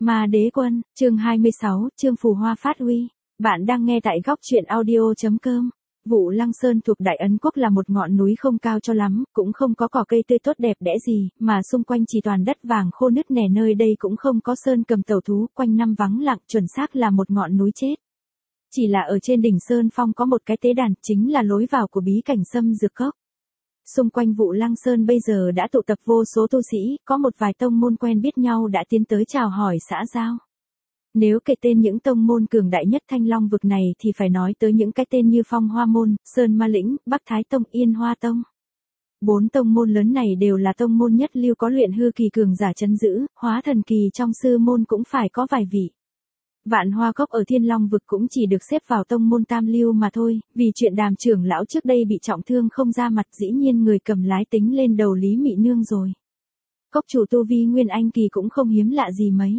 Ma Đế Quân, chương 26, Trương Phù Hoa phát huy. Bạn đang nghe tại góc truyện audio.com. Vũ Lăng Sơn thuộc Đại Ấn Quốc là một ngọn núi không cao cho lắm, cũng không có cỏ cây tươi tốt đẹp đẽ gì, mà xung quanh chỉ toàn đất vàng khô nứt nẻ, nơi đây cũng không có sơn cầm tẩu thú, quanh năm vắng lặng, chuẩn xác là một ngọn núi chết. Chỉ là ở trên đỉnh Sơn Phong có một cái tế đàn, chính là lối vào của bí cảnh Sâm Dược Cốc. Xung quanh Vũ Lăng Sơn bây giờ đã tụ tập vô số tu sĩ, có một vài tông môn quen biết nhau đã tiến tới chào hỏi xã giao. Nếu kể tên những tông môn cường đại nhất Thanh Long vực này thì phải nói tới những cái tên như Phong Hoa Môn, Sơn Ma Lĩnh, Bắc Thái Tông, Yên Hoa Tông. 4 tông môn lớn này đều là tông môn nhất lưu có luyện hư kỳ cường giả trấn giữ, hóa thần kỳ trong sư môn cũng phải có vài vị. Vạn Hoa Cốc ở Thiên Long vực cũng chỉ được xếp vào tông môn tam lưu mà thôi, vì chuyện Đàm trưởng lão trước đây bị trọng thương không ra mặt, dĩ nhiên người cầm lái tính lên đầu Lý Mị Nương rồi. Cốc chủ tu vi Nguyên Anh kỳ cũng không hiếm lạ gì mấy.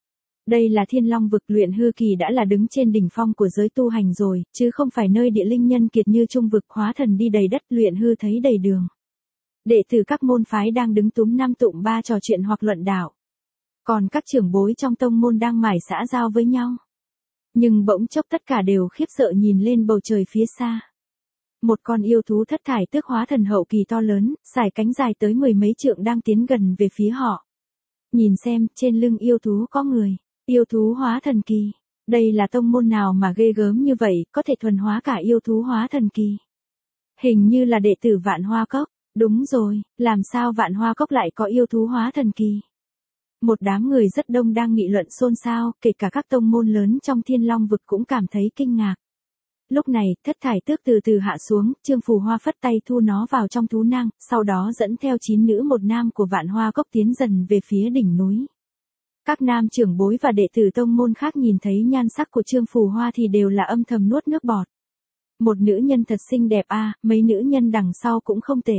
Đây là Thiên Long vực, luyện hư kỳ đã là đứng trên đỉnh phong của giới tu hành rồi, chứ không phải nơi địa linh nhân kiệt như Trung vực, hóa thần đi đầy đất, luyện hư thấy đầy đường. Đệ tử các môn phái đang đứng túm năm tụm ba trò chuyện hoặc luận đạo. Còn các trưởng bối trong tông môn đang mải xã giao với nhau. Nhưng bỗng chốc tất cả đều khiếp sợ nhìn lên bầu trời phía xa. Một con yêu thú thất thải tước hóa thần hậu kỳ to lớn, sải cánh dài tới 10 mấy trượng đang tiến gần về phía họ. Nhìn xem, trên lưng yêu thú có người, yêu thú hóa thần kỳ. Đây là tông môn nào mà ghê gớm như vậy, có thể thuần hóa cả yêu thú hóa thần kỳ. Hình như là đệ tử Vạn Hoa Cốc. Đúng rồi, làm sao Vạn Hoa Cốc lại có yêu thú hóa thần kỳ? Một đám người rất đông đang nghị luận xôn xao, kể cả các tông môn lớn trong Thiên Long vực cũng cảm thấy kinh ngạc. Lúc này, thất thải tước từ từ hạ xuống, Trương Phù Hoa phất tay thu nó vào trong thú nang, sau đó dẫn theo 9 nữ một nam của Vạn Hoa Cốc tiến dần về phía đỉnh núi. Các nam trưởng bối và đệ tử tông môn khác nhìn thấy nhan sắc của Trương Phù Hoa thì đều là âm thầm nuốt nước bọt. Một nữ nhân thật xinh đẹp a, mấy nữ nhân đằng sau cũng không tệ.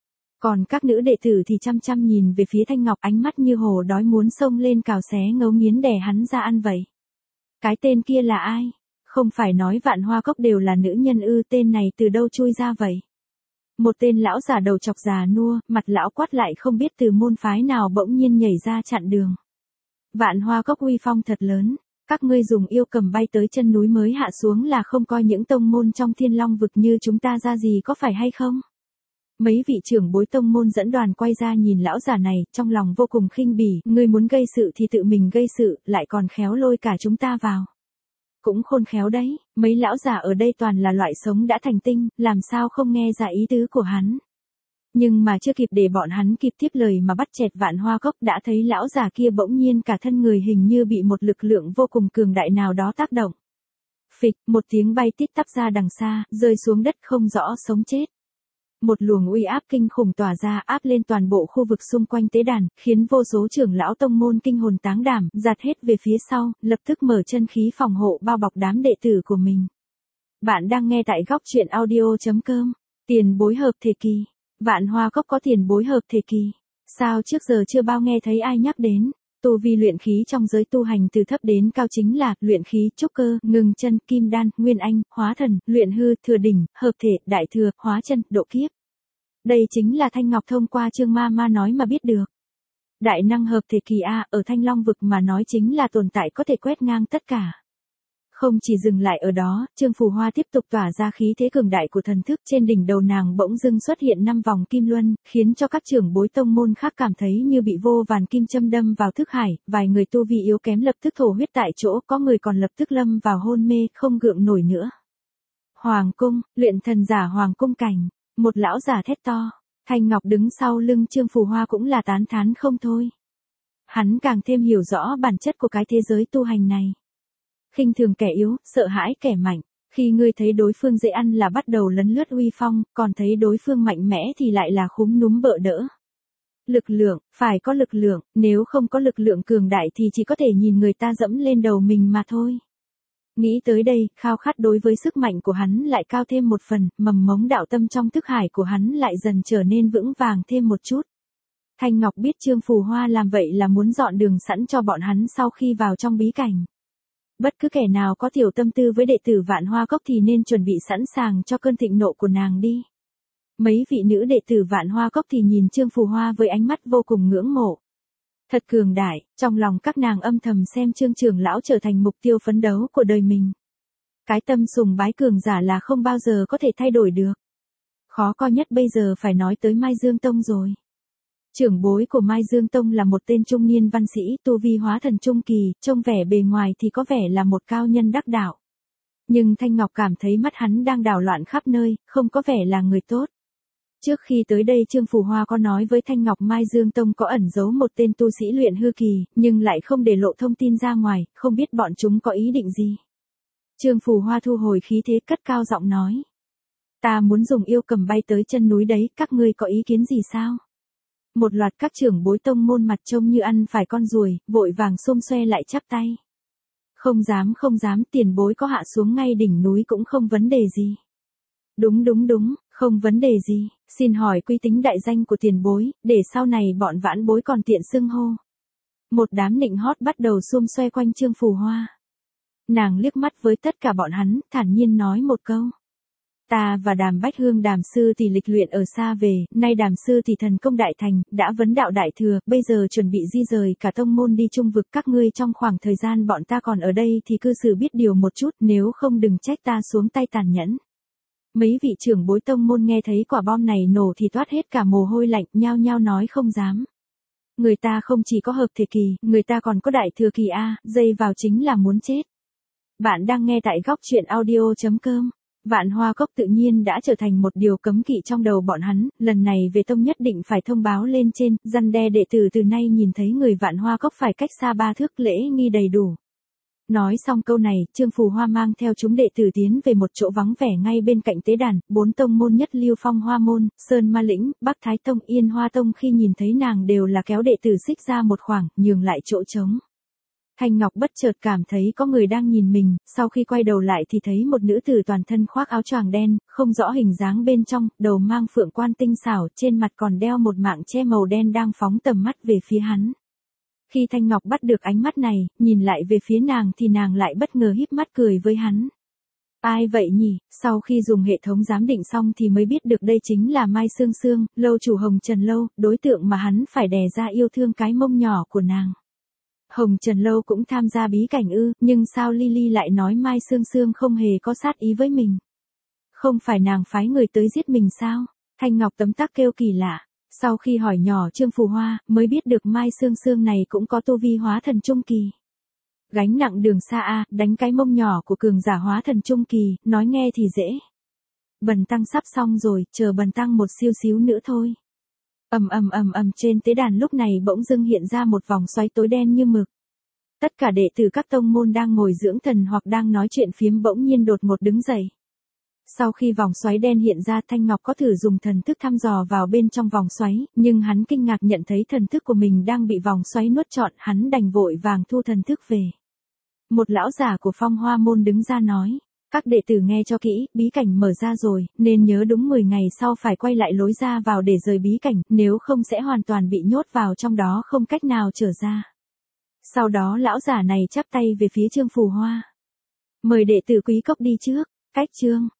Còn các nữ đệ tử thì chăm chăm nhìn về phía Thanh Ngọc, ánh mắt như hổ đói muốn xông lên cào xé ngấu nghiến đè hắn ra ăn vậy. Cái tên kia là ai? Không phải nói Vạn Hoa Cốc đều là nữ nhân ư, tên này từ đâu chui ra vậy? Một tên lão già đầu chọc già nua, mặt lão quát lại không biết từ môn phái nào bỗng nhiên nhảy ra chặn đường. Vạn Hoa Cốc uy phong thật lớn, các ngươi dùng yêu cầm bay tới chân núi mới hạ xuống là không coi những tông môn trong Thiên Long vực như chúng ta ra gì có phải hay không? Mấy vị trưởng bối tông môn dẫn đoàn quay ra nhìn lão già này, trong lòng vô cùng khinh bỉ, ngươi muốn gây sự thì tự mình gây sự, lại còn khéo lôi cả chúng ta vào. Cũng khôn khéo đấy, mấy lão già ở đây toàn là loại sống đã thành tinh, làm sao không nghe ra ý tứ của hắn. Nhưng mà chưa kịp để bọn hắn kịp tiếp lời mà bắt chẹt Vạn Hoa Cốc đã thấy lão già kia bỗng nhiên cả thân người hình như bị một lực lượng vô cùng cường đại nào đó tác động. Phịch, một tiếng bay tít tắp ra đằng xa, rơi xuống đất không rõ sống chết. Một luồng uy áp kinh khủng tỏa ra áp lên toàn bộ khu vực xung quanh tế đàn, khiến vô số trưởng lão tông môn kinh hồn táng đảm, giạt hết về phía sau, lập tức mở chân khí phòng hộ bao bọc đám đệ tử của mình. Bạn đang nghe tại góc truyện audio.com. Tiền bối hợp thể kỳ. Vạn Hoa Cốc có tiền bối hợp thể kỳ. Sao trước giờ chưa bao nghe thấy ai nhắc đến? Tu vi luyện khí trong giới tu hành từ thấp đến cao chính là luyện khí, trúc cơ, ngừng chân, kim đan, nguyên anh, hóa thần, luyện hư, thừa đỉnh, hợp thể, đại thừa, hóa chân, độ kiếp. Đây chính là Thanh Ngọc thông qua Trương Ma nói mà biết được. Đại năng hợp thể kỳ a, ở Thanh Long vực mà nói chính là tồn tại có thể quét ngang tất cả. Không chỉ dừng lại ở đó, Trương Phù Hoa tiếp tục tỏa ra khí thế cường đại của thần thức, trên đỉnh đầu nàng bỗng dưng xuất hiện 5 vòng kim luân, khiến cho các trưởng bối tông môn khác cảm thấy như bị vô vàn kim châm đâm vào thức hải, vài người tu vi yếu kém lập tức thổ huyết tại chỗ, có người còn lập tức lâm vào hôn mê, không gượng nổi nữa. Hoàng cung, luyện thần giả Hoàng cung cảnh, một lão giả thét to, Thanh Ngọc đứng sau lưng Trương Phù Hoa cũng là tán thán không thôi. Hắn càng thêm hiểu rõ bản chất của cái thế giới tu hành này. Khinh thường kẻ yếu, sợ hãi kẻ mạnh. Khi ngươi thấy đối phương dễ ăn là bắt đầu lấn lướt uy phong, còn thấy đối phương mạnh mẽ thì lại là khúm núm bợ đỡ. Lực lượng, phải có lực lượng, nếu không có lực lượng cường đại thì chỉ có thể nhìn người ta dẫm lên đầu mình mà thôi. Nghĩ tới đây, khao khát đối với sức mạnh của hắn lại cao thêm một phần, mầm mống đạo tâm trong thức hải của hắn lại dần trở nên vững vàng thêm một chút. Thanh Ngọc biết Trương Phù Hoa làm vậy là muốn dọn đường sẵn cho bọn hắn sau khi vào trong bí cảnh. Bất cứ kẻ nào có tiểu tâm tư với đệ tử Vạn Hoa Cốc thì nên chuẩn bị sẵn sàng cho cơn thịnh nộ của nàng đi. Mấy vị nữ đệ tử Vạn Hoa Cốc thì nhìn Trương Phù Hoa với ánh mắt vô cùng ngưỡng mộ. Thật cường đại, trong lòng các nàng âm thầm xem Trương trưởng lão trở thành mục tiêu phấn đấu của đời mình. Cái tâm sùng bái cường giả là không bao giờ có thể thay đổi được. Khó coi nhất bây giờ phải nói tới Mai Dương Tông rồi. Trưởng bối của Mai Dương Tông là một tên trung niên văn sĩ tu vi hóa thần trung kỳ, trông vẻ bề ngoài thì có vẻ là một cao nhân đắc đạo. Nhưng Thanh Ngọc cảm thấy mắt hắn đang đảo loạn khắp nơi, không có vẻ là người tốt. Trước khi tới đây Trương Phù Hoa có nói với Thanh Ngọc Mai Dương Tông có ẩn giấu một tên tu sĩ luyện hư kỳ, nhưng lại không để lộ thông tin ra ngoài, không biết bọn chúng có ý định gì. Trương Phù Hoa thu hồi khí thế cất cao giọng nói. Ta muốn dùng yêu cầm bay tới chân núi đấy, các ngươi có ý kiến gì sao? Một loạt các trưởng bối tông môn mặt trông như ăn phải con ruồi, vội vàng xôm xoe lại chắp tay. Không dám, tiền bối có hạ xuống ngay đỉnh núi cũng không vấn đề gì. Đúng, không vấn đề gì, xin hỏi quy tính đại danh của tiền bối, để sau này bọn vãn bối còn tiện xưng hô. Một đám nịnh hót bắt đầu xôm xoe quanh Trương Phù Hoa. Nàng liếc mắt với tất cả bọn hắn, thản nhiên nói một câu. Ta và Đàm Bách Hương Đàm sư thì lịch luyện ở xa về, nay Đàm sư thì thần công đại thành, đã vấn đạo đại thừa, bây giờ chuẩn bị di rời cả tông môn đi trung vực, các ngươi trong khoảng thời gian bọn ta còn ở đây thì cư xử biết điều một chút, nếu không đừng trách ta xuống tay tàn nhẫn. Mấy vị trưởng bối tông môn nghe thấy quả bom này nổ thì toát hết cả mồ hôi lạnh, nhao nhao nói không dám. Người ta không chỉ có hợp thể kỳ, người ta còn có đại thừa kỳ a, dây vào chính là muốn chết. Bạn đang nghe tại góc truyện audio.com. Vạn Hoa Cốc tự nhiên đã trở thành một điều cấm kỵ trong đầu bọn hắn, lần này về tông nhất định phải thông báo lên trên, răn đe đệ tử từ nay nhìn thấy người Vạn Hoa Cốc phải cách xa 3 thước, lễ nghi đầy đủ. Nói xong câu này, Trương Phù Hoa mang theo chúng đệ tử tiến về một chỗ vắng vẻ ngay bên cạnh tế đàn, 4 tông môn nhất Lưu Phong Hoa Môn, Sơn Ma Lĩnh, Bắc Thái Tông, Yên Hoa Tông khi nhìn thấy nàng đều là kéo đệ tử xích ra một khoảng, nhường lại chỗ trống. Thanh Ngọc bất chợt cảm thấy có người đang nhìn mình, sau khi quay đầu lại thì thấy một nữ tử toàn thân khoác áo choàng đen, không rõ hình dáng bên trong, đầu mang phượng quan tinh xảo, trên mặt còn đeo một mạng che màu đen đang phóng tầm mắt về phía hắn. Khi Thanh Ngọc bắt được ánh mắt này, nhìn lại về phía nàng thì nàng lại bất ngờ híp mắt cười với hắn. Ai vậy nhỉ? Sau khi dùng hệ thống giám định xong thì mới biết được đây chính là Mai Sương Sương, lâu chủ Hồng Trần Lâu, đối tượng mà hắn phải đè ra yêu thương cái mông nhỏ của nàng. Hồng Trần Lâu cũng tham gia bí cảnh ư, nhưng sao Lily lại nói Mai Sương Sương không hề có sát ý với mình? Không phải nàng phái người tới giết mình sao? Thanh Ngọc tấm tắc kêu kỳ lạ. Sau khi hỏi nhỏ Trương Phù Hoa, mới biết được Mai Sương Sương này cũng có tu vi hóa thần trung kỳ. Gánh nặng đường xa a, đánh cái mông nhỏ của cường giả hóa thần trung kỳ, nói nghe thì dễ. Bần tăng sắp xong rồi, chờ bần tăng một siêu xíu nữa thôi. Trên tế đàn lúc này bỗng dưng hiện ra một vòng xoáy tối đen như mực. Tất cả đệ tử các tông môn đang ngồi dưỡng thần hoặc đang nói chuyện phiếm bỗng nhiên đột ngột đứng dậy. Sau khi vòng xoáy đen hiện ra, Thanh Ngọc có thử dùng thần thức thăm dò vào bên trong vòng xoáy, nhưng hắn kinh ngạc nhận thấy thần thức của mình đang bị vòng xoáy nuốt trọn, hắn đành vội vàng thu thần thức về. Một lão giả của Phong Hoa Môn đứng ra nói, các đệ tử nghe cho kỹ, bí cảnh mở ra rồi, nên nhớ đúng 10 ngày sau phải quay lại lối ra vào để rời bí cảnh, nếu không sẽ hoàn toàn bị nhốt vào trong đó không cách nào trở ra. Sau đó lão giả này chắp tay về phía Trương Phù Hoa. Mời đệ tử Quý Cốc đi trước, cách chương.